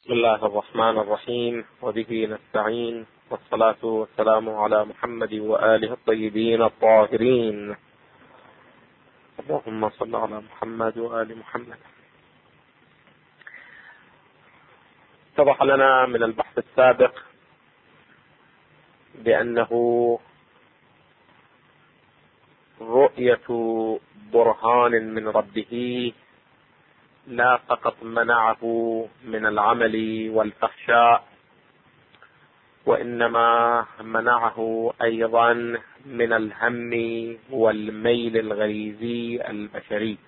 بسم الله الرحمن الرحيم، وبه نستعين، والصلاة والسلام على محمد وآله الطيبين الطاهرين. اللهم صل على محمد وآل محمد. اتضح لنا من البحث السابق بأنه رؤية برهان من ربه لا فقط منعه من العمل والفحشاء، وإنما منعه أيضا من الهم والميل الغريزي البشري،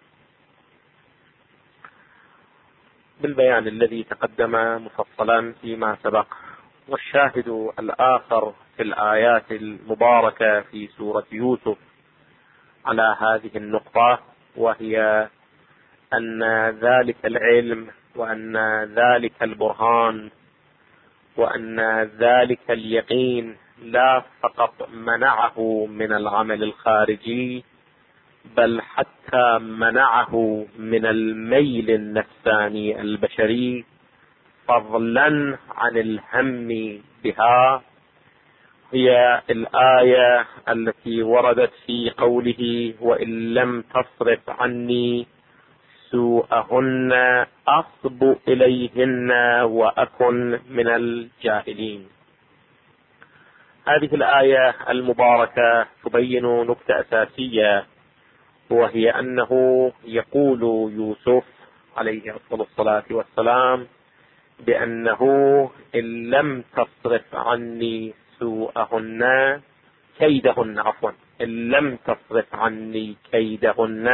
بالبيان الذي تقدم مفصلا فيما سبق. والشاهد الآخر في الآيات المباركة في سورة يوسف على هذه النقطة، وهي أن ذلك العلم وأن ذلك البرهان وأن ذلك اليقين لا فقط منعه من العمل الخارجي، بل حتى منعه من الميل النفساني البشري، فضلا عن الهم بها. هي الآية التي وردت في قوله: وإن لم تصرف عني سوءهن أصب إليهن وأكن من الجاهلين. هذه الآية المباركة تبين نكتة أساسية، وهي أنه يقول يوسف عليه أفضل الصلاة والسلام بأنه إن لم تصرف عني سوءهن كيدهن، عفوا، إن لم تصرف عني كيدهن،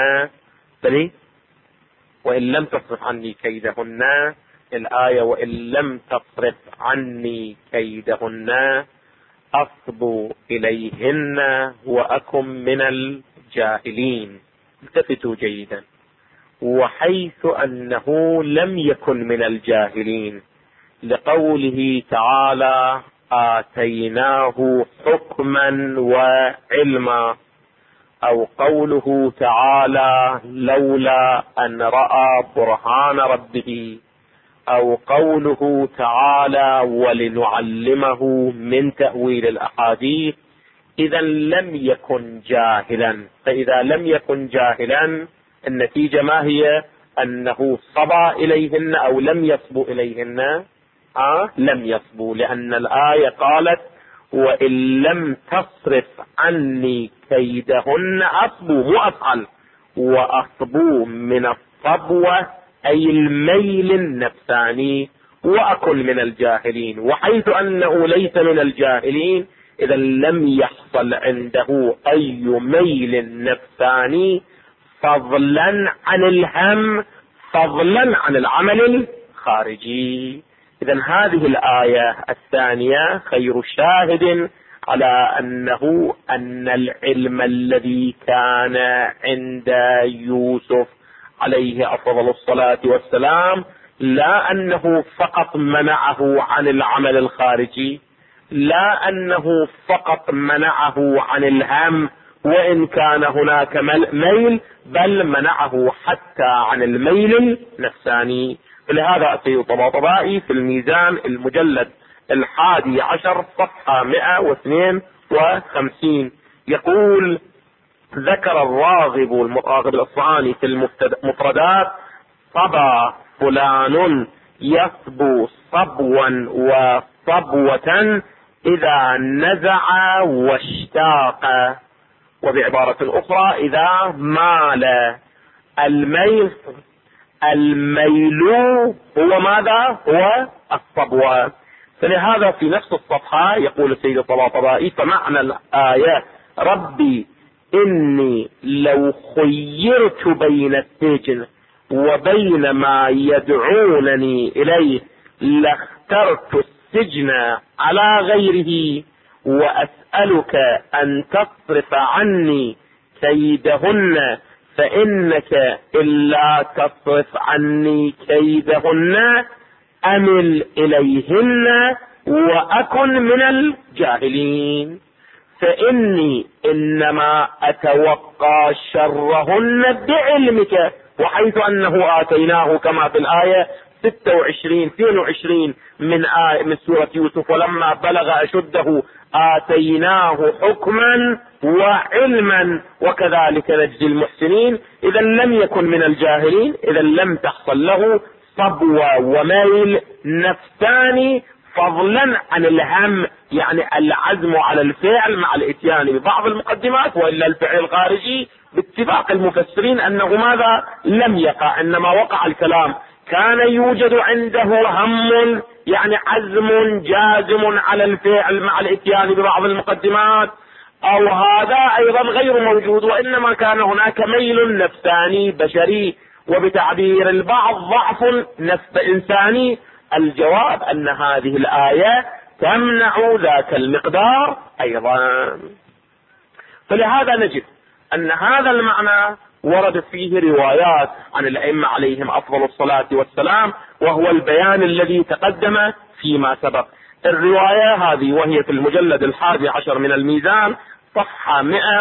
وإن لم تصرف عني كيدهن، الآية وإن لم تصرف عني كيدهن أصب إليهن وأكن من الجاهلين. التفتوا جيدا، وحيث أنه لم يكن من الجاهلين، لقوله تعالى: آتيناه حكما وعلما، أو قوله تعالى: لولا أن رأى برهان ربه، أو قوله تعالى: ولنعلمه من تأويل الأحاديث. إذا لم يكن جاهلا، فإذا لم يكن جاهلا النتيجة ما هي؟ أنه صبى إليهن أو لم يصبوا إليهن؟ لم يصبوا، لأن الآية قالت: وإن لم تصرف عني كيدهن أصبوا، مو أفعل، وأصبوا من الصبوة أي الميل النفساني، وأكن من الجاهلين. وحيث أنه ليس من الجاهلين، إذا لم يحصل عنده أي ميل نفساني، فضلا عن الهم، فضلا عن العمل الخارجي. إذا هذه الآية الثانية خير شاهد على أن العلم الذي كان عند يوسف عليه أفضل الصلاة والسلام لا أنه فقط منعه عن العمل الخارجي، لا أنه فقط منعه عن الهم وإن كان هناك ميل، بل منعه حتى عن الميل النفساني. لهذا سيد طباطبائي في الميزان المجلد 11 صفحة 152 يقول: ذكر الراغب الأصفهاني في المفردات: صبا فلان يصبو صبوا وصبوة إذا نزع واشتاق. وبعبارة أخرى: إذا مال. الميل هو ماذا؟ هو الصبوة. فلهذا في نفس الصفحة يقول السيد الطباطبائي: فمعنى الآية: ربي إني لو خيرت بين السجن وبين ما يدعونني إليه لاخترت السجن على غيره، وأسألك أن تصرف عني كيدهن، فإنك إلا تصرف عني كيدهن أمل إليهن وأكن من الجاهلين، فإني إنما أتوقع شرهن بعلمك. وحيث أنه آتيناه كما في الآية 26 22 من سورة يوسف: ولما بلغ أشده آتيناه حكما وعلما وكذلك نجزي المحسنين. إذا لم يكن من الجاهلين، إذا لم تحصل له صبوة وميل نفساني فضلا عن الهم، يعني العزم على الفعل مع الاتيان ببعض المقدمات، وإلا الفعل الخارجي باتفاق المفسرين أنه ماذا لم يقع، إنما وقع الكلام. كان يوجد عنده هم، يعني عزم جازم على الفعل مع الاتيان ببعض المقدمات، أو هذا أيضا غير موجود، وإنما كان هناك ميل نفساني بشري، وبتعبير البعض ضعف نفس إنساني. الجواب أن هذه الآية تمنع ذاك المقدار أيضا. فلهذا نجد أن هذا المعنى ورد فيه روايات عن الأئمة عليهم أفضل الصلاة والسلام، وهو البيان الذي تقدم فيما سبق. الرواية هذه وهي في المجلد 11 من الميزان صفحة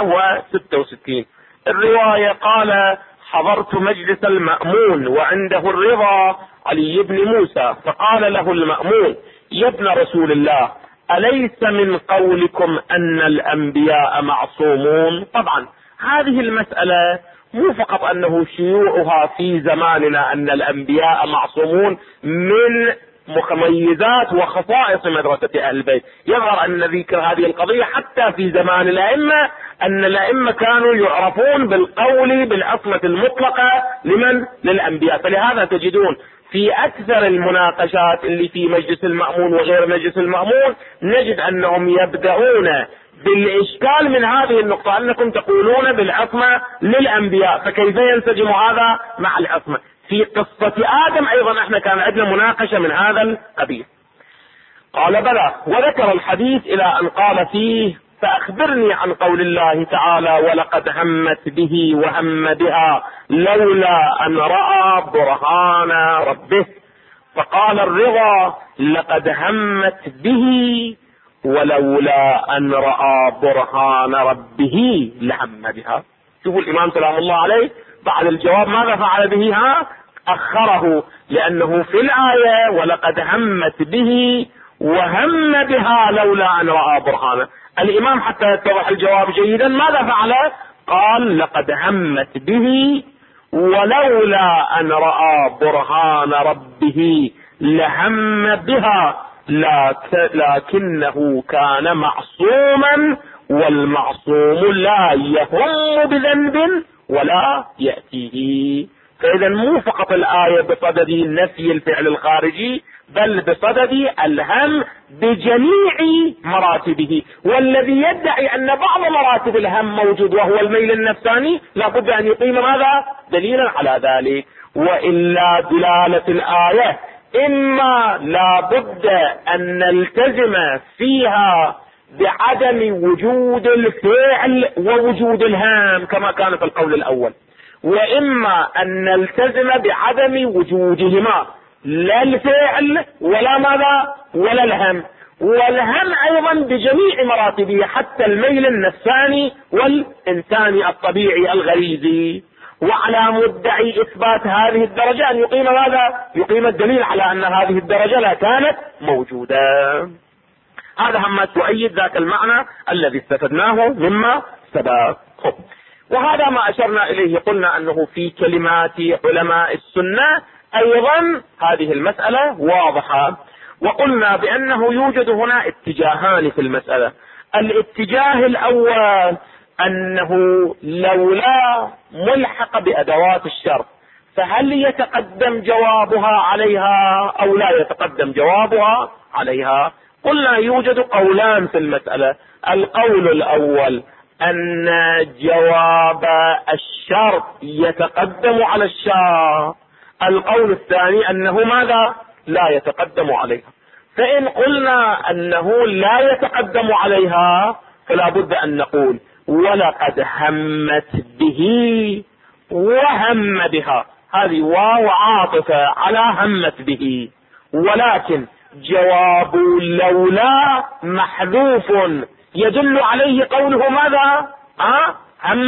166. الرواية: قال: حضرت مجلس المأمون وعنده الرضا علي بن موسى، فقال له المأمون: يا ابن رسول الله، أليس من قولكم أن الأنبياء معصومون؟ طبعا هذه المسألة مو فقط أنه شيوعها في زماننا أن الأنبياء معصومون من مميزات وخصائص مدرسة أهل البيت، يظهر أن ذكر هذه القضية حتى في زمان الأئمة، أن الأئمة كانوا يعرفون بالقول بالعصمة المطلقة للأنبياء. فلهذا تجدون في أكثر المناقشات اللي في مجلس المأمون وغير مجلس المأمون نجد أنهم يبدأون بالإشكال من هذه النقطة، أنكم تقولون بالعصمة للأنبياء، فكيف ينسجم هذا مع العصمة؟ في قصة آدم أيضا احنا كان عندنا مناقشة من هذا القبيل. قال: بلى. وذكر الحديث إلى أن قال فيه: فأخبرني عن قول الله تعالى: ولقد همت به وهم بها لولا أن رأى برهان ربه. فقال الرضا: لقد همت به ولولا أن رأى برهان ربه لهم بها. شوفوا الإمام سلام الله عليه بعد الجواب ماذا فعل به؟ أخره، لأنه في الآية ولقد همت به وهم بها لولا أن رأى برهانه. الإمام حتى يتضح الجواب جيدا ماذا فعل؟ قال: لقد همت به ولولا أن رأى برهان ربه لهم بها لكنه كان معصوما، والمعصوم لا يهم بذنب ولا يأتيه. فإذا مو فقط الآية بصدد نفي الفعل الخارجي، بل بصدد الهم بجميع مراتبه. والذي يدعي أن بعض مراتب الهم موجود وهو الميل النفساني لابد أن يقيم ماذا؟ دليلا على ذلك. وإلا دلالة الآية إما لابد أن نلتزم فيها بعدم وجود الفعل ووجود الهم كما كان في القول الأول، وإما أن نلتزم بعدم وجودهما، لا الفعل ولا ماذا ولا الهم. والهم أيضا بجميع مراتبه حتى الميل النفساني والإنساني الطبيعي الغريزي. وعلى مدعي إثبات هذه الدرجة أن يقيم ماذا؟ يقيم الدليل على أن هذه الدرجة لا كانت موجودة. هذا هم تؤيد ذاك المعنى الذي استفدناه مما سبق. وهذا ما أشرنا إليه، قلنا أنه في كلمات علماء السنة أيضا هذه المسألة واضحة. وقلنا بأنه يوجد هنا اتجاهان في المسألة. الاتجاه الأول أنه لولا ملحق بأدوات الشرط فهل يتقدم جوابها عليها أو لا يتقدم جوابها عليها؟ قلنا يوجد قولان في المسألة. القول الأول أن جواب الشرط يتقدم على الشرط. القول الثاني أنه ماذا؟ لا يتقدم عليها. فإن قلنا أنه لا يتقدم عليها فلا بد أن نقول ولقد همت به وهم بها، هذه واو عاطفة على همت به، ولكن جواب لولا محذوف يدل عليه قوله ماذا؟ هم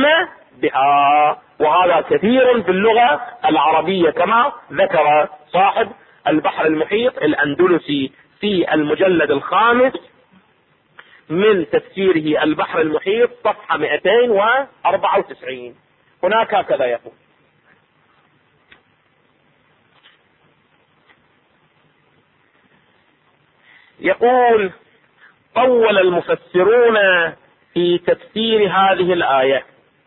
بها. وهذا كثير في اللغة العربية كما ذكر صاحب البحر المحيط الأندلسي في المجلد الخامس من تفسيره البحر المحيط صفحة 294. هناك هكذا يقول: طول المفسرون في تفسير هذه الآية،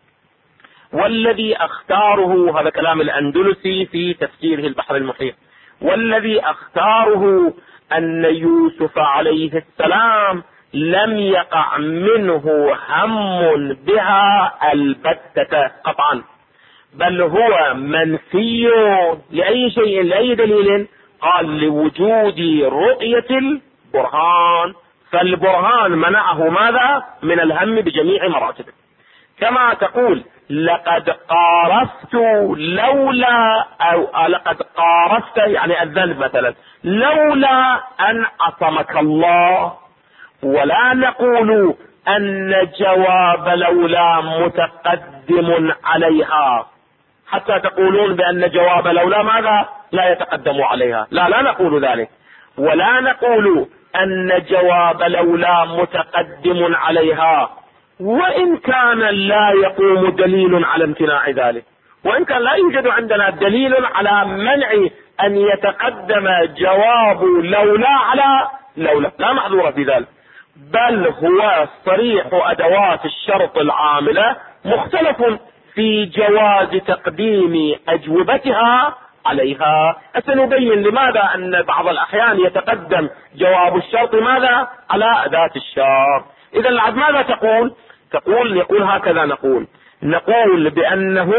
والذي اختاره، هذا كلام الأندلسي في تفسيره البحر المحيط، والذي اختاره أن يوسف عليه السلام لم يقع منه هم بها البتة قطعا، بل هو منفي لأي شيء، لأي دليل؟ قال: لوجود رؤية البرهان، فالبرهان منعه ماذا؟ من الهم بجميع مراتبه. كما تقول: لقد قارفت لولا، أو لقد قارفت يعني الذنب مثلا، لولا أن عصمك الله. ولا نقول أن جواب لولا متقدم عليها، حتى تقولون بأن جواب لولا ماذا؟ لا يتقدم عليها. لا نقول ذلك. ولا نقول أن جواب لولا متقدم عليها، وإن كان لا يقوم دليل على امتناع ذلك، وإن كان لا يوجد عندنا دليل على منع أن يتقدم جواب لولا على لولا، لا محظور في ذلك، بل هو صريح أدوات الشرط العاملة مختلف في جواز تقديم أجوبتها عليها. سنبين لماذا أن بعض الأحيان يتقدم جواب الشرط ماذا؟ على أداة الشرط. إذا العد ماذا يقول هكذا: نقول بأنه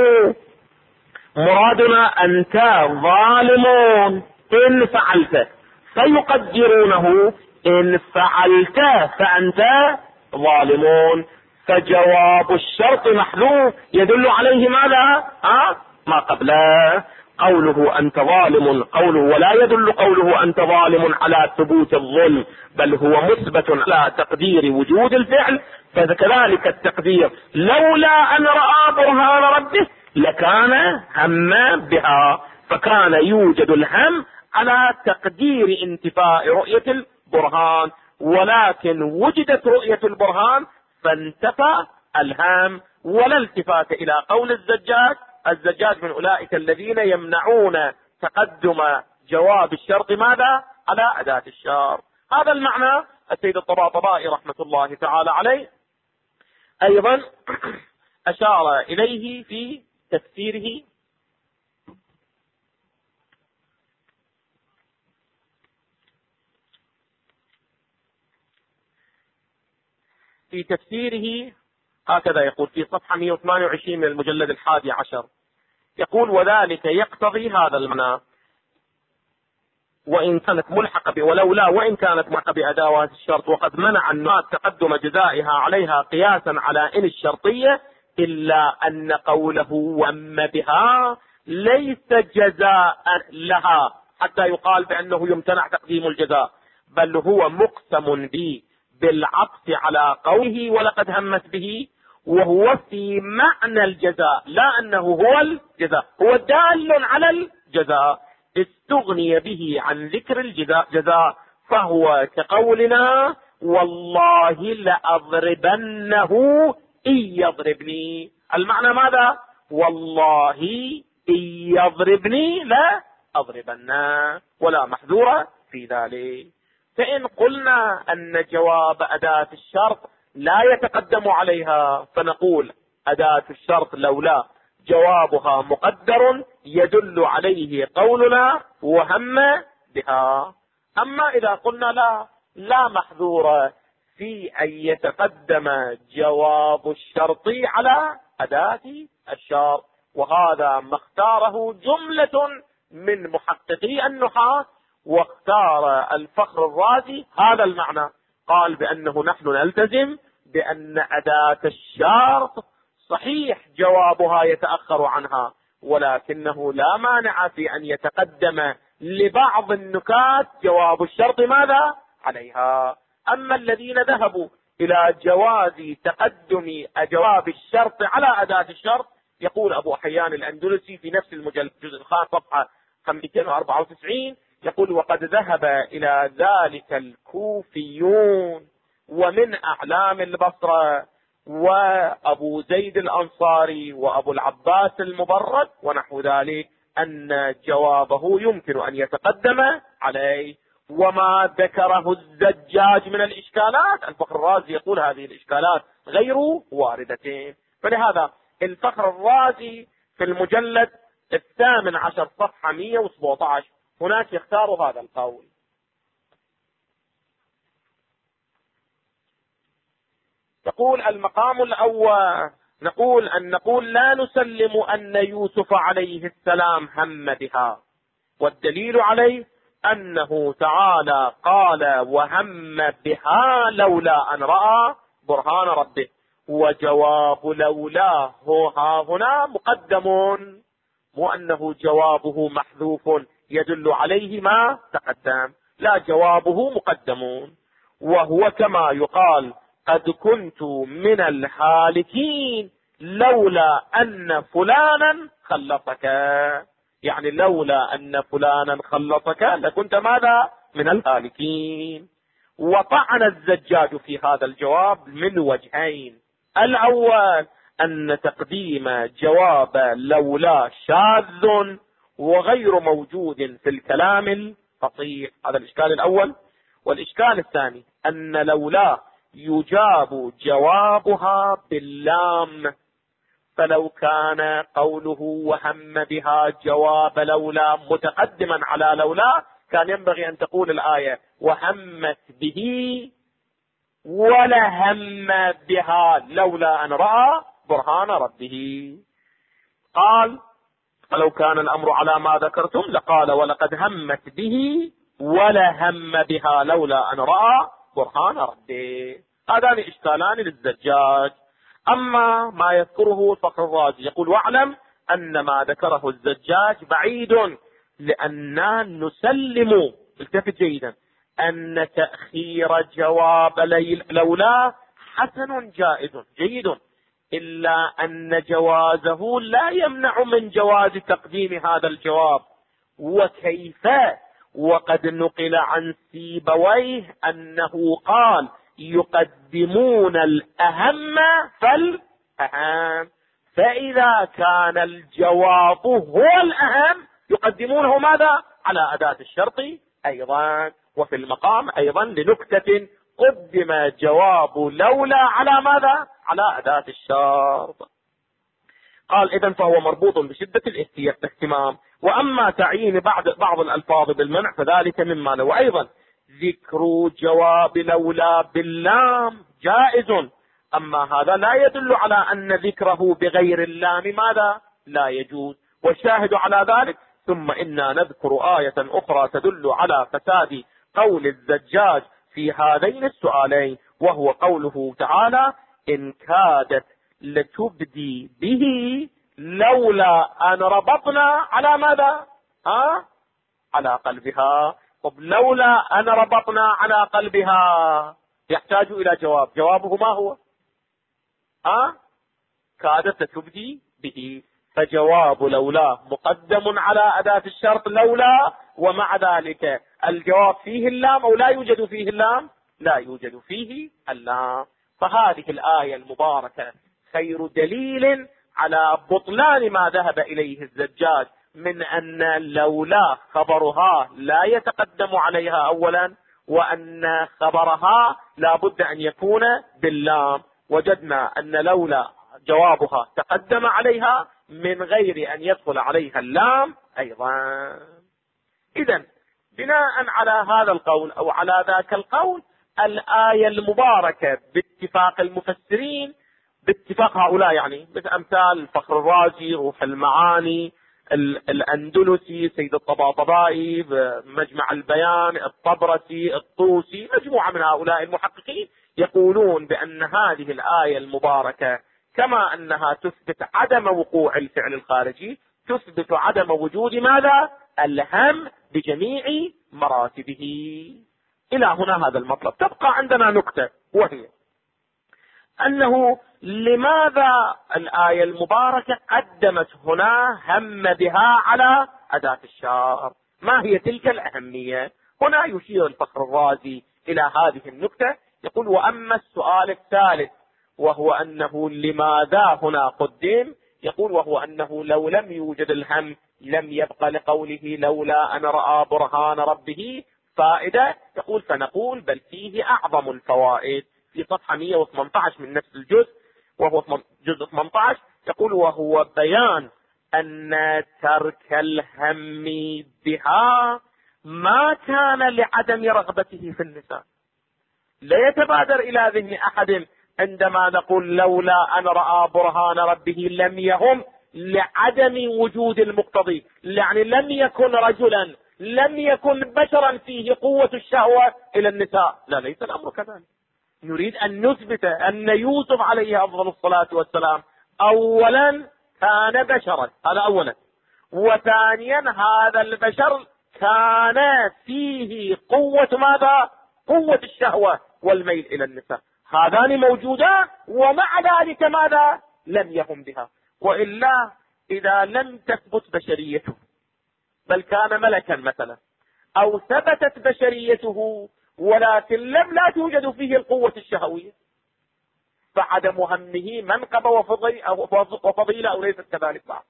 مرادنا أنت ظالم إن فعلت، فيقدرونه إن فعلت فأنت ظالمون، فجواب الشرط محذوف يدل عليه ماذا؟ ما قبله. قوله أنت ظالم، قوله ولا يدل قوله أنت ظالم على ثبوت الظلم، بل هو مثبت على تقدير وجود الفعل. فكذلك التقدير: لولا أن رأى برهان ربه لكان هم بها، فكان يوجد الهم على تقدير انتفاء رؤية البرهان، ولكن وجدت رؤية البرهان فانتفى الهم، ولا التفات إلى قول الزجاج من أولئك الذين يمنعون تقدم جواب الشرط ماذا؟ على أداة الشرط. هذا المعنى السيد الطباطبائي رحمة الله تعالى عليه أيضا أشار إليه في تفسيره هكذا يقول في صفحة 128 من المجلد 11، يقول: وذلك يقتضي هذا المعنى، وإن كانت ملحقة ولولا وإن كانت ملحقة بأدوات الشرط، وقد منع الناس تقدم جزائها عليها قياسا على إن الشرطية، إلا أن قوله وم بها ليس جزاء لها حتى يقال بأنه يمتنع تقديم الجزاء، بل هو مقسم به بالعطف على قوله ولقد همت به، وهو في معنى الجزاء، لا أنه هو الجزاء، هو دال على الجزاء، استغني به عن ذكر الجزاء، فهو كقولنا: والله لأضربنه إن يضربني. المعنى ماذا؟ والله إن يضربني لا أضربنه، ولا محذور في ذلك. فإن قلنا أن جواب أداة الشرط لا يتقدم عليها، فنقول أداة الشرط لولا جوابها مقدر يدل عليه قولنا وهم بها. أما إذا قلنا لا محذور في أن يتقدم جواب الشرط على أداة الشرط، وهذا ما اختاره جملة من محققي النحاة، واختار الفخر الرازي هذا المعنى، قال بأنه نحن نلتزم بأن أداة الشرط صحيح جوابها يتأخر عنها، ولكنه لا مانع في أن يتقدم لبعض النكات جواب الشرط ماذا؟ عليها. أما الذين ذهبوا إلى جواز تقدم جواب الشرط على أداة الشرط، يقول أبو حيان الأندلسي في نفس المجلد الجزء الخامس صفحة 294: يقول وقد ذهب إلى ذلك الكوفيون ومن أعلام البصرة وأبو زيد الأنصاري وأبو العباس المبرد ونحو ذلك أن جوابه يمكن أن يتقدم عليه. وما ذكره الزجاج من الإشكالات، الفخر الرازي يقول هذه الإشكالات غير واردتين. فلهذا الفخر الرازي في المجلد 18 صفحة 117 هناك يختار هذا القول. تقول المقام الأول نقول لا نسلم أن يوسف عليه السلام هم بها، والدليل عليه أنه تعالى قال وهم بها لولا أن رأى برهان ربه، وجواب لولا ها هنا مقدم، مو أنه جوابه محذوف يدل عليه ما تقدم، لا جوابه مقدم. وهو كما يقال قد كنت من الهالكين لولا أن فلانا خلصك، يعني لولا أن فلانا خلصك لكنت ماذا؟ من الهالكين. وطعن الزجاج في هذا الجواب من وجهين: الأول أن تقديم جواب لولا شاذ وغير موجود في الكلام الفصيح، هذا الإشكال الأول. والإشكال الثاني أن لولا يجاب جوابها باللام، فلو كان قوله وهم بها جواب لولا متقدما على لولا كان ينبغي أن تقول الآية وهمت به ولهم بها لولا أن رأى برهان ربه. قال فلو كان الأمر على ما ذكرتم لقال ولقد همت به ولهم بها لولا أن رأى برهان ربه. هذان إشكالان للزجاج. أما ما يذكره الفخر الرازي يقول واعلم أن ما ذكره الزجاج بعيد، لأننا نسلم، التفت جيدا، أن تأخير جواب لولا حسن جائز جيد، إلا أن جوازه لا يمنع من جواز تقديم هذا الجواب. وكيف وقد نقل عن سيبويه أنه قال يقدمون الأهم فالأهم، فإذا كان الجواب هو الأهم يقدمونه ماذا؟ على أداة الشرط أيضا. وفي المقام أيضا لنكتة قدم جواب لولا على ماذا؟ على أداة الشرط. قال إذن فهو مربوط بشدة الاهتمام. وأما تعيين بعض الألفاظ بالمنع فذلك مما له. وأيضا ذكر جواب لولا باللام جائز، أما هذا لا يدل على أن ذكره بغير اللام ماذا؟ لا يجوز. والشاهد على ذلك ثم إنا نذكر آية أخرى تدل على فساد قول الزجاج في هذين السؤالين، وهو قوله تعالى إن كادت لتبدي به لولا أن ربطنا على ماذا؟ على قلبها. طب لولا أن ربطنا على قلبها يحتاج إلى جواب، جوابه ما هو؟ كادت لتبدي به، فجواب لولا مقدم على أداة الشرط لولا، ومع ذلك الجواب فيه اللام أو لا يوجد فيه اللام؟ لا يوجد فيه اللام. فهذه الآية المباركة خير دليل على بطلان ما ذهب إليه الزجاج من أن لولا خبرها لا يتقدم عليها أولا، وأن خبرها لا بد أن يكون باللام. وجدنا أن لولا جوابها تقدم عليها من غير أن يدخل عليها اللام أيضا. إذن بناء على هذا القول أو على ذاك القول، الآية المباركة باتفاق المفسرين، باتفاق هؤلاء يعني مثل أمثال الفخر الرازي، روح المعاني، الأندلسي، سيد الطباطبائي، مجمع البيان، الطبرسي، الطوسي، مجموعة من هؤلاء المحققين يقولون بأن هذه الآية المباركة كما أنها تثبت عدم وقوع الفعل الخارجي، تثبت عدم وجود ماذا؟ الهم بجميع مراتبه. إلى هنا هذا المطلب. تبقى عندنا نكتة، وهي أنه لماذا الآية المباركة قدمت هنا هم بها على أداة الشرط؟ ما هي تلك الأهمية؟ هنا يشير الفخر الرازي إلى هذه النكتة، يقول: وأما السؤال الثالث وهو أنه لماذا هنا قدم، يقول: وهو أنه لو لم يوجد الهم لم يبقى لقوله لولا أن رأى برهان ربه فائدة. يقول: فنقول بل فيه أعظم الفوائد. في صفحة 118 من نفس الجزء وهو جزء 18 يقول: وهو بيان أن ترك الهم بها ما كان لعدم رغبته في النساء. لا يتبادر إلى ذهن أحد عندما نقول لولا أن رأى برهان ربه لم يهم لعدم وجود المقتضي، يعني لم يكن رجلا، لم يكن بشرا فيه قوة الشهوة إلى النساء. لا، ليس الأمر كذلك. نريد أن نثبت أن يوسف عليه أفضل الصلاة والسلام أولا كان بشرا، هذا أولا، وثانيا هذا البشر كان فيه قوة ماذا؟ قوة الشهوة والميل إلى النساء، هذان موجودان، ومع ذلك ماذا؟ لم يهم بها. وإلا إذا لم تثبت بشريته بل كان ملكا مثلا، أو ثبتت بشريته ولكن لا توجد فيه القوة الشهوية، فعدم همه منقبة وفضيلة أو ليست كذلك بعض؟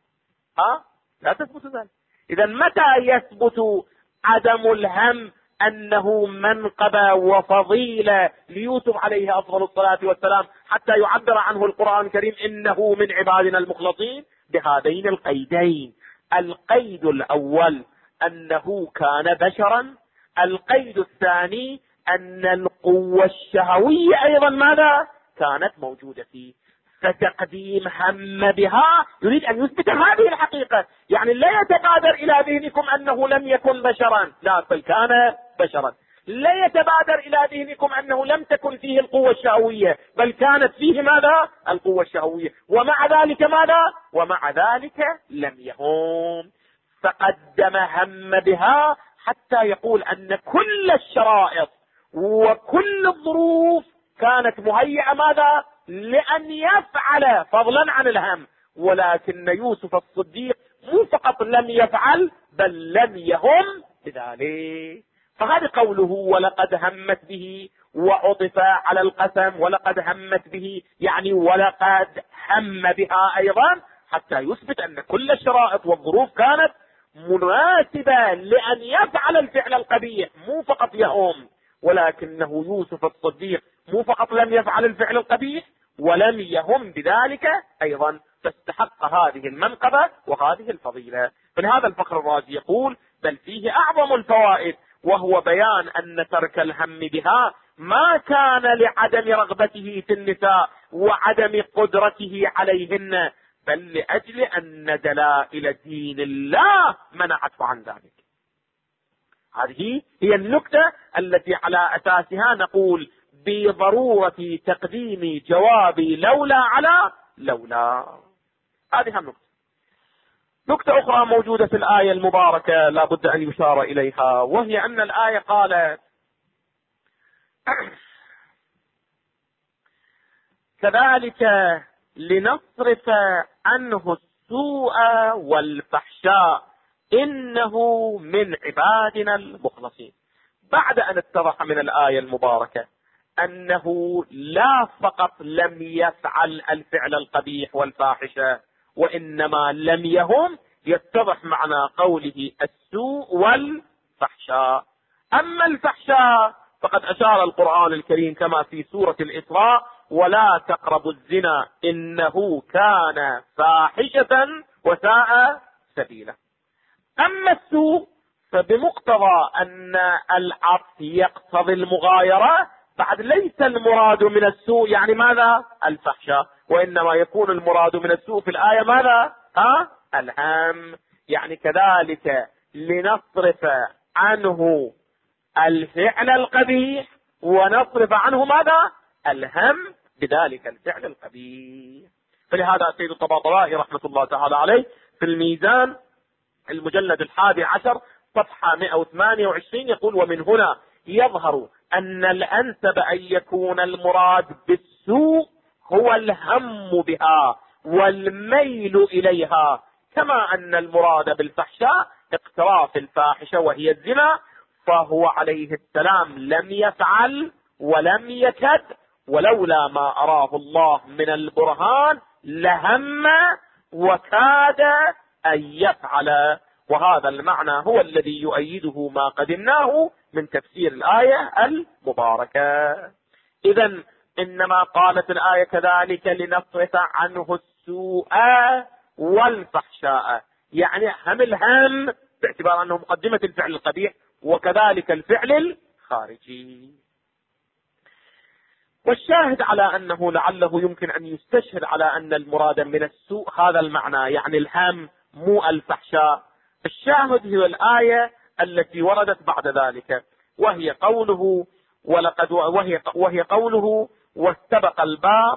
لا تثبت ذلك. إذا متى يثبت عدم الهم أنه منقبة وفضيلة ليوسف عليه أفضل الصلاة والسلام حتى يعبر عنه القرآن الكريم إنه من عبادنا المخلصين؟ بهذين القيدين: القيد الأول أنه كان بشرا، القيد الثاني أن القوة الشهوية أيضا ماذا؟ كانت موجودة فيه. فتقديم هم بها يريد أن يثبت هذه الحقيقة، يعني لا يتبادر إلى ذهنكم أنه لم يكن بشرا، لا، بل كان بشرا. لا يتبادر إلى ذهنكم أنه لم تكن فيه القوة الشهوية، بل كانت فيه ماذا؟ القوة الشهوية، ومع ذلك ماذا؟ ومع ذلك لم يهم. فقدم هم بها حتى يقول أن كل الشرائط وكل الظروف كانت مهيئة ماذا؟ لأن يفعل فضلا عن الهم. ولكن يوسف الصديق مو فقط لم يفعل بل لم يهم بذلك. فهذا قوله ولقد همت به وعطف على القسم، ولقد همت به يعني ولقد هم بها أيضا، حتى يثبت أن كل الشرائط والظروف كانت مناسبة لأن يفعل الفعل القبيح، مو فقط يهم. ولكنه يوسف الصديق مو فقط لم يفعل الفعل القبيح ولم يهم بذلك أيضا، فاستحق هذه المنقبة وهذه الفضيلة. فلهذا الفخر الرازي يقول: بل فيه أعظم الفوائد وهو بيان أن ترك الهم بها ما كان لعدم رغبته في النساء وعدم قدرته عليهن، بل لأجل أن دلائل دين الله منعته عن ذلك. هذه هي النكتة التي على أساسها نقول بضرورة تقديم جوابي لولا على لولا. هذه النكتة. نكتة أخرى موجودة في الآية المباركة لا بد أن يشار إليها، وهي أن الآية قالت: كذلك لنصرف عنه السوء والفحشاء إنه من عبادنا المخلصين. بعد أن اتضح من الآية المباركة أنه لا فقط لم يفعل الفعل القبيح والفاحشة وإنما لم يهم، يتضح معنى قوله السوء والفحشاء. أما الفحشاء فقد أشار القرآن الكريم كما في سورة الإسراء: ولا تقربوا الزنا إنه كان فاحشة وساء سبيلا. أما السوء فبمقتضى أن العطف يقتضي المغايرة، بعد ليس المراد من السوء يعني ماذا؟ الفحشاء، وإنما يكون المراد من السوء في الآية ماذا؟ الهم. يعني كذلك لنصرف عنه الفعل القبيح ونصرف عنه ماذا؟ الهم بذلك الفعل القبيح. فلهذا السيد الطباطبائي رحمة الله تعالى عليه في الميزان المجلد 11 صفحة 128 يقول: ومن هنا يظهر أن الأنسب أن يكون المراد بالسوء هو الهم بها والميل إليها، كما أن المراد بالفحشاء اقتراف الفاحشة وهي الزنا، فهو عليه السلام لم يفعل ولم يكد، ولولا ما أراه الله من البرهان لهم وكاد أن يفعل. وهذا المعنى هو الذي يؤيده ما قدمناه من تفسير الآية المباركة. إذن إنما قالت الآية كذلك لنصرف عنه السوء والفحشاء، يعني هم الهم باعتبار أنه مقدمة الفعل القبيح وكذلك الفعل الخارجي. والشاهد على أنه لعله يمكن أن يستشهد على أن المراد من السوء هذا المعنى، يعني الهم مو الفحشاء. الشاهد هو الآية التي وردت بعد ذلك، وهي قوله وهي قوله واستبق الباب،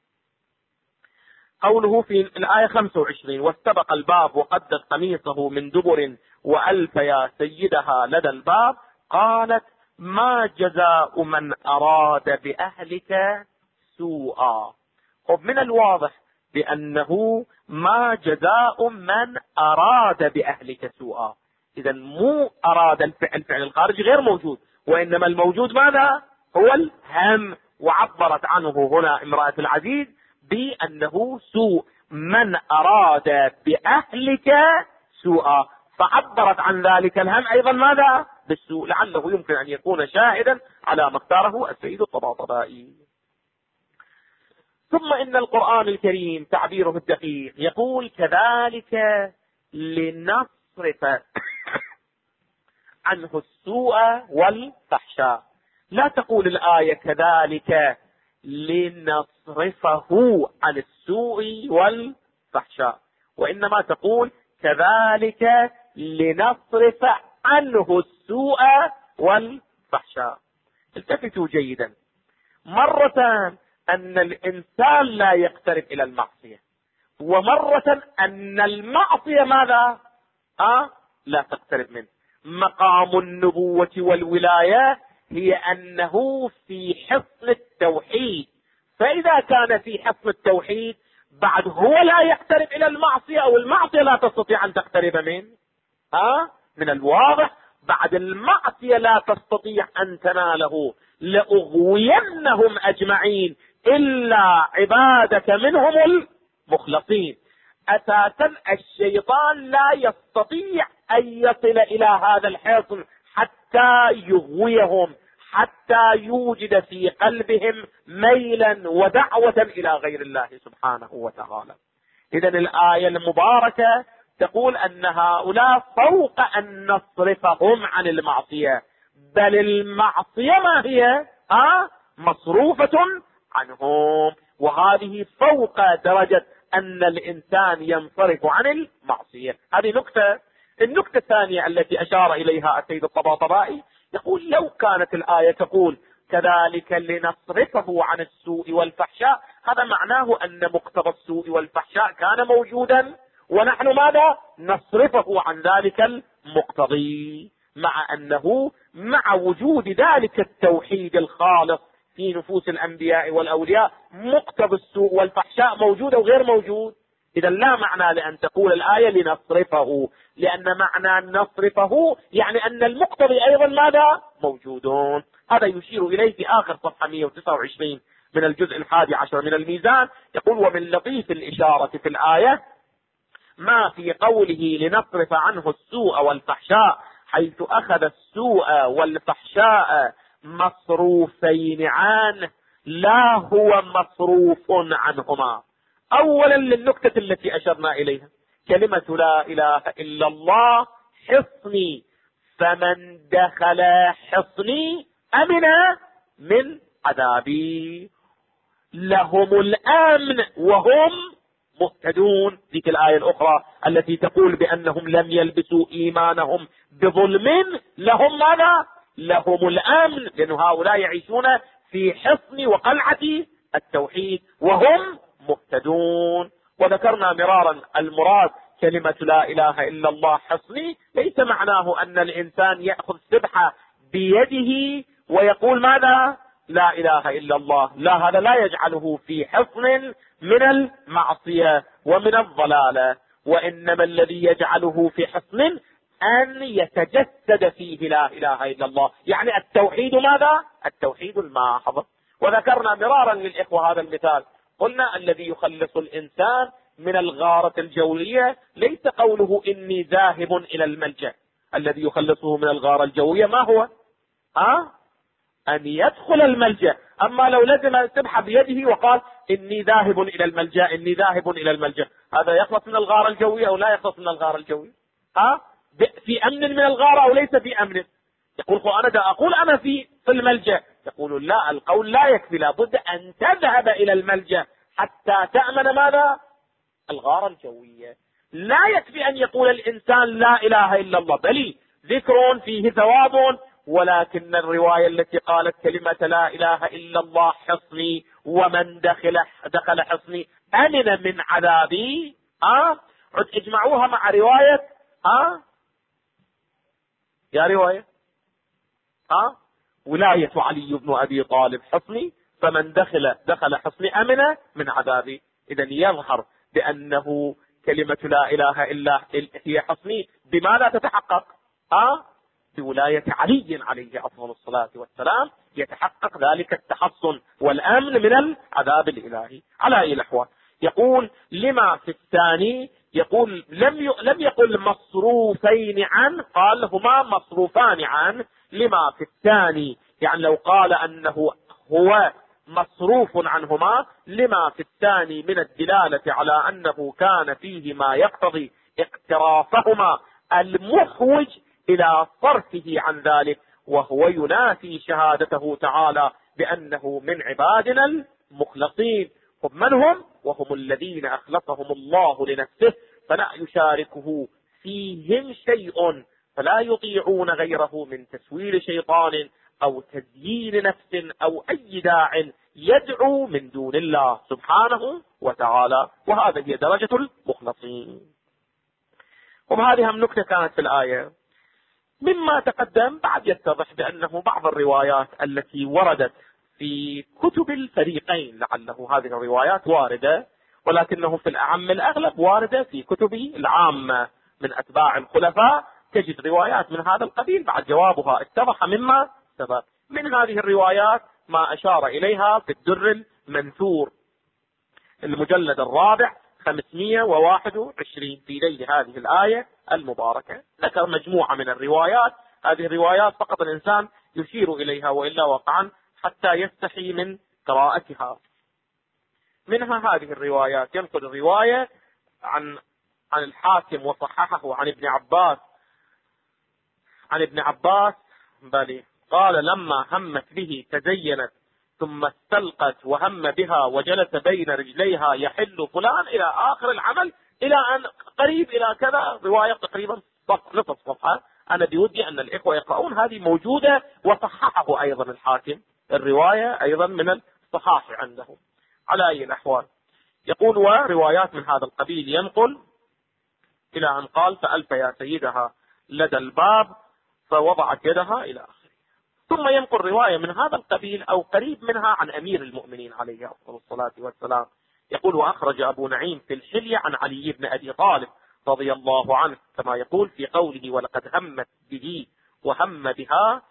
قوله في الآية 25: واستبق الباب وقدت قميصه من دبر وألف يا سيدها لدى الباب، قالت ما جزاء من أراد بأهلك سوءا. ومن الواضح بأنه ما جزاء من أراد بأهلك سوءا، إذا مو أراد الفعل الخارجي غير موجود، وإنما الموجود ماذا؟ هو الهم. وعبرت عنه هنا امرأة العزيز بأنه سوء، من أراد بأهلك سوءا، فعبرت عن ذلك الهم أيضا ماذا؟ بالسوء، لعله يمكن أن يكون شاهدا على ما اختاره السيد الطباطبائي. ثم إن القرآن الكريم تعبيره الدقيق يقول كذلك لنصرف عنه السوء والفحشاء. لا تقول الآية كذلك لنصرفه عن السوء والفحشاء، وإنما تقول كذلك لنصرف عنه السوء والفحشاء. التفتوا جيدا، مرة أن الإنسان لا يقترب إلى المعصية، ومرة أن المعصية ماذا؟ لا تقترب منه. مقام النبوة والولاية هي أنه في حصن التوحيد، فإذا كان في حصن التوحيد بعد هو لا يقترب إلى المعصية، أو المعصية لا تستطيع أن تقترب منه. من الواضح بعد المعصية لا تستطيع أن تناله. لأغوينهم أجمعين إلا عبادك منهم المخلصين. أساسا الشيطان لا يستطيع أن يصل إلى هذا الحصن حتى يغويهم، حتى يوجد في قلبهم ميلا ودعوة إلى غير الله سبحانه وتعالى. إذن الآية المباركة تقول أن هؤلاء فوق أن نصرفهم عن المعصية، بل المعصية ما هي؟ مصروفة عنهم، وهذه فوق درجة أن الإنسان ينصرف عن المعصية. هذه نكتة. النكتة الثانية التي أشار إليها السيد الطباطبائي يقول لو كانت الآية تقول كذلك لنصرفه عن السوء والفحشاء، هذا معناه أن مقتضى السوء والفحشاء كان موجودا، ونحن ماذا؟ نصرفه عن ذلك المقتضي، مع أنه مع وجود ذلك التوحيد الخالص في نفوس الأنبياء والأولياء مقتضى السوء والفحشاء موجود أو غير موجود. إذا لا معنى لأن تقول الآية لنصرفه، لأن معنى نصرفه يعني أن المقتضي أيضا ماذا؟ موجودون. هذا يشير إليه في آخر صفحة 129 من الجزء 11 من الميزان. يقول ومن لطيف الإشارة في الآية ما في قوله لنصرف عنه السوء والفحشاء، حيث أخذ السوء والفحشاء مصروفين عنه لا هو مصروف عنهما. أولا للنكتة التي أشرنا إليها، كلمة لا إله إلا الله حصني، فمن دخل حصني أمن من عذابي. لهم الأمن وهم مهتدون. ذيك الآية الأخرى التي تقول بأنهم لم يلبسوا إيمانهم بظلم، لهم ماذا؟ لهم الأمن، لأن هؤلاء يعيشون في حصن وقلعة التوحيد وهم مهتدون. وذكرنا مرارا المراد كلمة لا إله إلا الله حصني ليس معناه أن الإنسان يأخذ سبحة بيده ويقول ماذا؟ لا إله إلا الله. لا، هذا لا يجعله في حصن من المعصية ومن الضلالة، وإنما الذي يجعله في حصن أن يتجسد فيه لا إله إلا الله. يعني التوحيد ماذا؟ التوحيد الماحض. وذكرنا مرارا للإخوة هذا المثال، قلنا الذي يخلص الإنسان من الغارة الجوية ليس قوله إني ذاهب إلى الملجأ. الذي يخلصه من الغارة الجوية ما هو؟ أن يدخل الملجأ. أما لو لزم السبحة بيده وقال إني ذاهب إلى الملجأ، إني ذاهب إلى الملجأ، هذا يخلص من الغارة الجوية أو لا يخلص من الغارة الجوية؟ في أمن من الغارة أو ليس في أمن؟ يقول أنا أقول أنا في الملجأ. يقول لا، القول لا يكفي، لابد أن تذهب إلى الملجأ حتى تأمن ماذا؟ الغارة الجوية. لا يكفي أن يقول الإنسان لا إله إلا الله، بل ذكر فيه ثواب، ولكن الرواية التي قالت كلمة لا إله إلا الله حصني، ومن دخل حصني أمن من عذابي. عد اجمعوها مع رواية يا رواية ولاية علي بن أبي طالب حصني، فمن دخل حصني أمن من عذابي. إذن يظهر بأنه كلمة لا إله إلا هي حصني بماذا تتحقق؟ بولاية علي عليه أفضل الصلاة والسلام يتحقق ذلك التحصن والأمن من العذاب الإلهي. على أي الأحوال يقول لما في الثاني، يقول لم يقل مصروفين عن، قال هما مصروفان عن. لما في الثاني يعني لو قال أنه هو مصروف عنهما، لما في الثاني من الدلالة على أنه كان فيه ما يقتضي اقترافهما المحوج إلى صرفه عن ذلك، وهو ينافي شهادته تعالى بأنه من عبادنا المخلصين. من هم؟ وهم الذين أخلصهم الله لنفسه فلا يشاركه فيهم شيء، فلا يطيعون غيره من تسويل شيطان أو تزيين نفس أو أي داع يدعو من دون الله سبحانه وتعالى. وهذا هي درجة المخلصين. وهذه هم نكتة كانت في الآية. مما تقدم بعد يتضح بأنه بعض الروايات التي وردت في كتب الفريقين، لعله هذه الروايات واردة، ولكنه في الأعم الأغلب واردة في كتب العامة من أتباع الخلفاء، تجد روايات من هذا القبيل بعد جوابها اتضح مما سبق. من هذه الروايات ما أشار إليها في الدر المنثور المجلد الرابع 521 في ليل هذه الآية المباركة. ذكر مجموعة من الروايات، هذه الروايات فقط الإنسان يشير إليها وإلا وقعا حتى يستحي من قراءتها. منها هذه الروايات، ينقل الرواية عن الحاكم وصححه عن ابن عباس بل قال لما همت به تزينت ثم استلقت وهم بها وجلس بين رجليها يحل فلان إلى آخر العمل، إلى أن قريب إلى كذا. رواية تقريبا نصف صفحة. أنا بودي أن الإخوة يقرؤون، هذه موجودة وصححه أيضا الحاكم، الرواية أيضا من الصحاح عنده. على أي الأحوال يقول وروايات من هذا القبيل ينقل إلى أن قال فألف يا سيدها لدى الباب فوضعت يدها إلى آخره. ثم ينقل رواية من هذا القبيل أو قريب منها عن أمير المؤمنين عليه أفضل الصلاة والسلام. يقول وأخرج أبو نعيم في الحلية عن علي بن أبي طالب رضي الله عنه كما يقول في قوله ولقد همت به وهم بها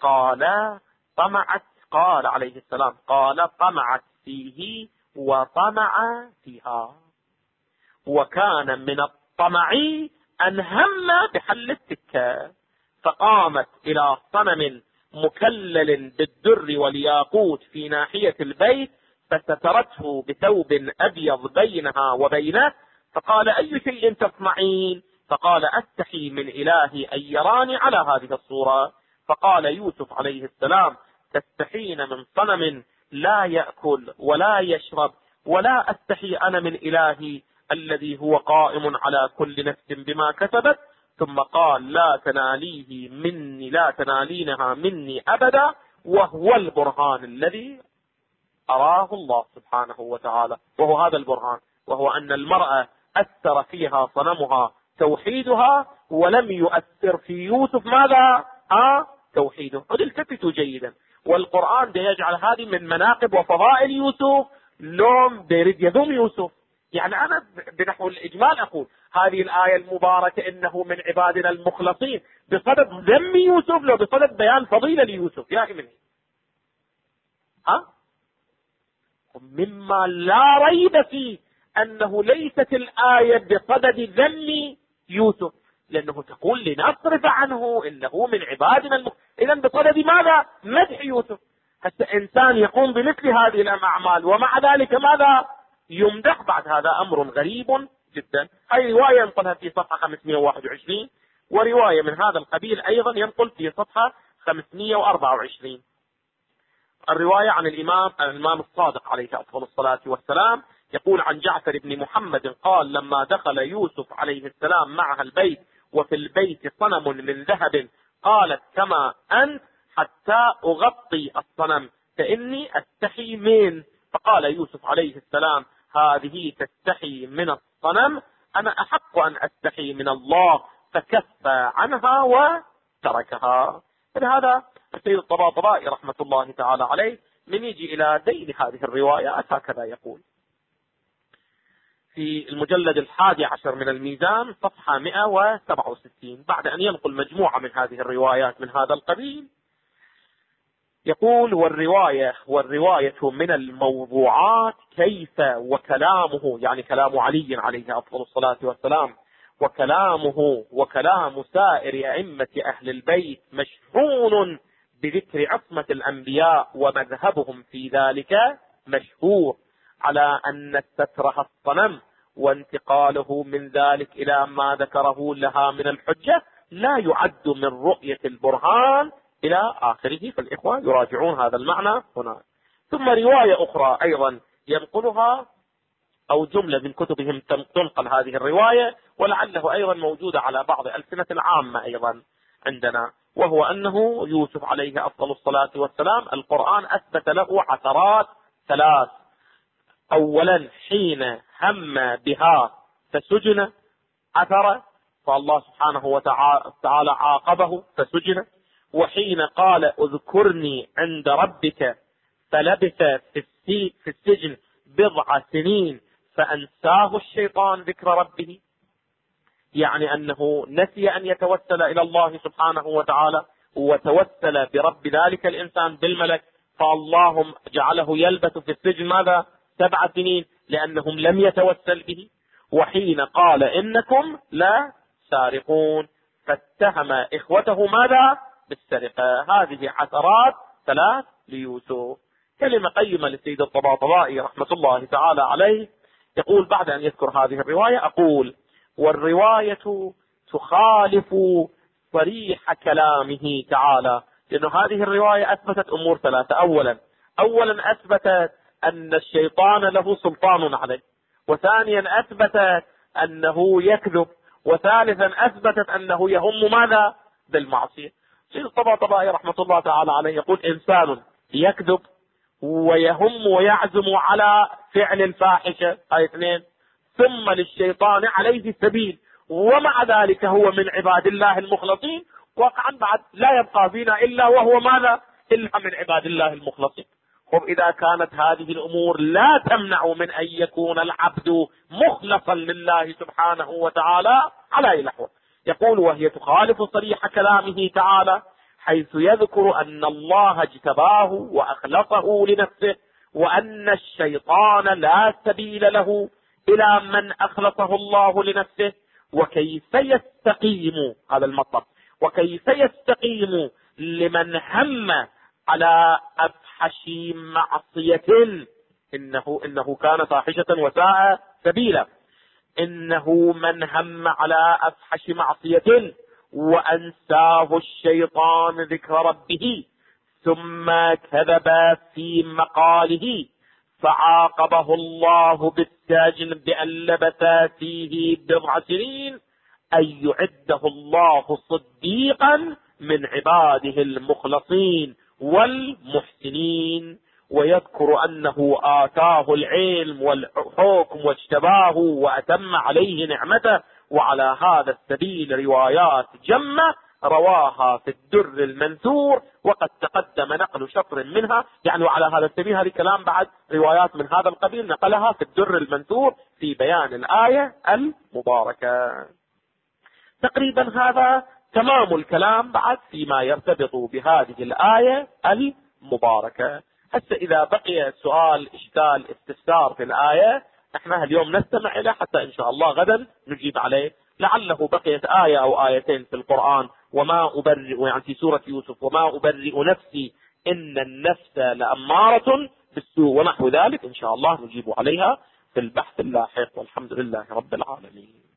قال عليه السلام طمعت فيه وطمع فيها. وكان من الطمع أن هم بحل التكة، فقامت إلى صنم مكلل بالدر والياقوت في ناحية البيت فسترته بثوب أبيض بينها وبينه، فقال أي شيء تصنعين؟ فقال أستحي من إلهي أن يراني على هذه الصورة. فقال يوسف عليه السلام تستحين من صنم لا يأكل ولا يشرب، ولا أستحي أنا من إلهي الذي هو قائم على كل نفس بما كسبت. ثم قال لا تنالينها مني أبدا، وهو البرهان الذي أراه الله سبحانه وتعالى. وهو هذا البرهان، وهو أن المرأة أثر فيها صنمها توحيدها، ولم يؤثر في يوسف ماذا؟ توحيده. التفتوا جيدا، والقرآن يجعل هذه من مناقب وفضائل يوسف، لوم بيريد يذم يوسف. يعني أنا بنحو الإجمال أقول هذه الآية المباركة إنه من عبادنا المخلصين بصدد ذم يوسف لو بصدد بيان فضيلة ليوسف؟ يا ابني مما لا ريب فيه أنه ليست الآية بصدد ذم يوسف، لأنه تقول لنصرف عنه إنه من عبادنا إذا بصدد ماذا؟ مدح يوسف. حتى إنسان يقوم بمثل هذه الأعمال ومع ذلك ماذا؟ يمدح. بعد هذا أمر غريب جدا. هذه رواية ينقلها في صفحة 521، ورواية من هذا القبيل أيضا ينقل في صفحة 524. الرواية عن الإمام الصادق عليه أفضل الصلاة والسلام، يقول عن جعفر بن محمد قال: لما دخل يوسف عليه السلام معها البيت وفي البيت صنم من ذهب قالت: كما أنت حتى أغطي الصنم فإني أستحي منه. فقال يوسف عليه السلام: هذه تستحي من الصنم، أنا أحق أن أستحي من الله، فكف عنها وتركها. هذا السيد الطباطبائي رحمة الله تعالى عليه من يجي إلى ذيل هذه الروايات هكذا يقول في المجلد 11 من الميزان صفحة 167، بعد أن ينقل مجموعة من هذه الروايات من هذا القبيل، يقول: والرواية من الموضوعات كيف وكلامه، يعني كلام علي عليه أفضل الصلاة والسلام، وكلامه وكلام سائر أئمة أهل البيت مشحون بذكر عصمة الأنبياء ومذهبهم في ذلك مشهور، على أن سترها الصنم وانتقاله من ذلك إلى ما ذكره لها من الحجة لا يعد من رؤية البرهان إلى آخره. فالإخوة يراجعون هذا المعنى هنا. ثم رواية أخرى أيضا ينقلها أو جملة من كتبهم تنقل هذه الرواية، ولعله أيضا موجودة على بعض ألسنة العامة أيضا عندنا، وهو أنه يوسف عليه أفضل الصلاة والسلام القرآن أثبت له عثرات 3. أولا حين هم بها فسجن عثر، فالله سبحانه وتعالى عاقبه فسجن. وحين قال: اذكرني عند ربك فلبث في السجن 7 سنين فأنساه الشيطان ذكر ربه، يعني أنه نسي أن يتوسل إلى الله سبحانه وتعالى، وتوسل برب ذلك الإنسان بالملك، فالله جعله يلبث في السجن ماذا؟ 7 سنين لأنهم لم يتوسل به. وحين قال: إنكم لا سارقون فاتهم إخوته ماذا؟ بالسرقة. هذه عثرات 3 ليوسف. كلمة قيمة للسيد الطباطبائي رحمة الله تعالى عليه، يقول بعد أن يذكر هذه الرواية: أقول: والرواية تخالف صريح كلامه تعالى، لأن هذه الرواية أثبتت أمور 3. أولا أثبتت أن الشيطان له سلطان عليه، وثانيا أثبتت أنه يكذب، وثالثا أثبتت أنه يهم ماذا؟ بالمعصية. سيد الطباطبائي رحمة الله تعالى عليه يقول: إنسان يكذب ويهم ويعزم على فعل الفاحشة، هاي 2، ثم للشيطان عليه السبيل، ومع ذلك هو من عباد الله المخلصين، واقعا بعد لا يبقى فينا إلا وهو ماذا؟ إلا من عباد الله المخلصين. إذا كانت هذه الأمور لا تمنع من أن يكون العبد مخلصا لله سبحانه وتعالى على أي نحو. يقول: وهي تخالف صريح كلامه تعالى، حيث يذكر أن الله اجتباه وأخلصه لنفسه، وأن الشيطان لا سبيل له إلى من أخلصه الله لنفسه. وكيف يستقيم، هذا المطلب، وكيف يستقيم لمن هم على أفحش معصية، إنه كان فاحشة وساء سبيلا. إنه من هم على أفحش معصية وأنساه الشيطان ذكر ربه، ثم كذب في مقاله، فعاقبه الله بالسجن بأن لبث فيه 7 سنين، أن يعده الله صديقا من عباده المخلصين والمحسنين، ويذكر أنه آتاه العلم والحكم واجتباه وأتم عليه نعمته. وعلى هذا السبيل روايات جمة رواها في الدر المنثور، وقد تقدم نقل شطر منها، يعني وعلى هذا السبيل هذه كلام بعد روايات من هذا القبيل نقلها في الدر المنثور في بيان الآية المباركة. تقريبا هذا تمام الكلام بعد فيما يرتبط بهذه الآية المباركة. هسه إذا بقي سؤال إشكال استفسار في الآية احنا اليوم نستمع إليه حتى إن شاء الله غدا نجيب عليه. لعله بقيت آية أو آيتين في القرآن، وما أبرئ، يعني في سورة يوسف، وما أبرئ نفسي إن النفس لأمارة بالسوء ونحو ذلك، إن شاء الله نجيب عليها في البحث اللاحق. والحمد لله رب العالمين.